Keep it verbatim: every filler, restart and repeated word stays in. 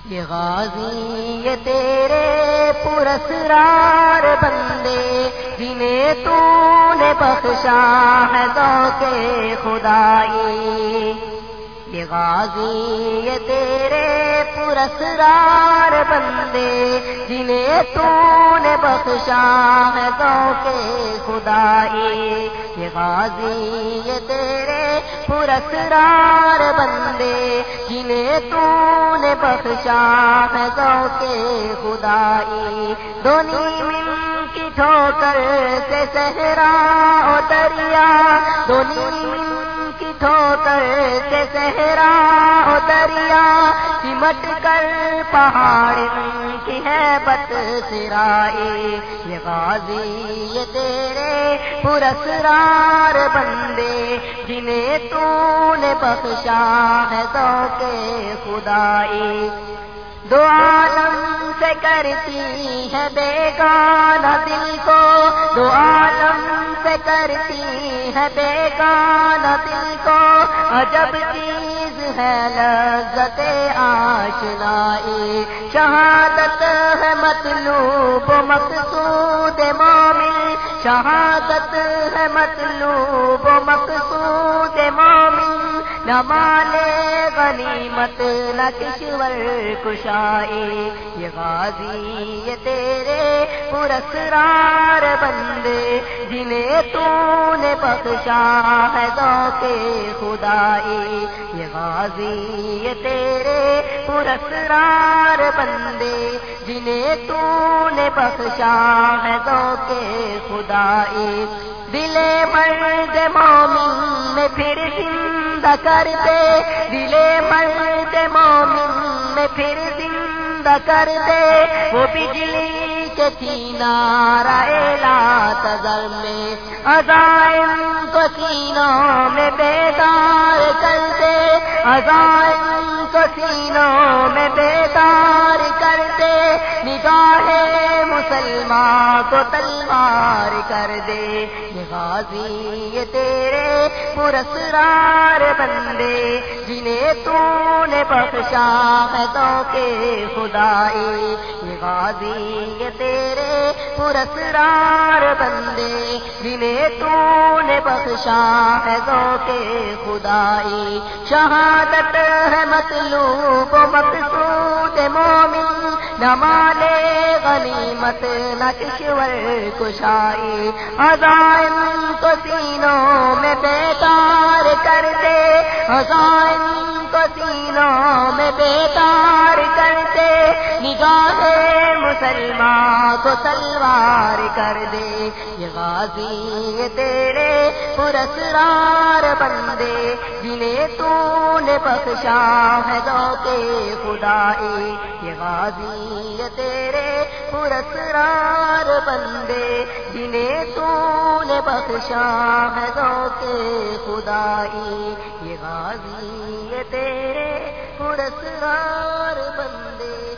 یہ غازی یہ تیرے پراسرار بندے جنہیں تو نے بخشا ہے ذوق خدائی. یہ غازی یہ تیرے پراسرار بندے جنہیں تو نے بخشا ہے ذوق خدائی. یہ غازی یہ تیرے پراسرار بندے جنہیں تو نے بخشا ہے ذوق خدائی. دونی من کی ٹھوکر سے صحرا و دریا، دونی من کی ٹھوکر سے صحرا و دریا، سمٹ کر پہاڑ کی ہیبت سرائی. یہ غازی یہ تیرے پراسرار بندے جنہیں تو نے بخشا ہے ذوق خدائی. دو عالم سے کرتی ہے بیگانہ دل کو، دو عالم سے کرتی ہے بیگانہ دل کو، عجب چیز ہے لذت آشنائی. شہادت ہے مطلوب و مقصود مومن، شہادت ہے مطلوب و مقصود مومن، نہ مال غنیمت نہ کشور کشائی. یہ غازی یہ تیرے پراسرار بندے جنہیں تو نے بخشا ہے ذوق خدائی. یہ غازی یہ تیرے پراسرار بندے جنہیں تو نے بخشا ہے ذوق خدائی. دل مرد مومن میں پھر زندہ کر دے، دل مرد مومن میں پھر زندہ کر دے، وہ بجلی کے سینارہ لا تذر میں، عزائم کو سینوں میں بیدار کر دے، عزائم کو سینوں میں بیدار کر دے، نگاہ مسلمان کو تلوار کر دے. یہ غازی یہ تیرے پراسرار بندے جنہیں تو نے بخشا ہے ذوق خدائی. یہ غازی یہ تیرے پراسرار بندے جنہیں تو نے بخشا ہے ذوق خدائی. شہادت ہے مطلوب و مقصود مومن، نہ مال غنیمت نہ کشور کشائی. عزائم کو سینوں میں بیدار کر دے، عزائم کو سینوں میں بیدار کر دے، نگاہ مسلمان کو تلوار کر دے. یہ غازی یہ تیرے پراسرار بندے جنہیں تو نے بخشا ہے ذوق خدائی. یہ غازی یہ تیرے پراسرار بندے جنہیں تو نے بخشا ہے ذوق خدائی. یہ غازی یہ تیرے پراسرار بندے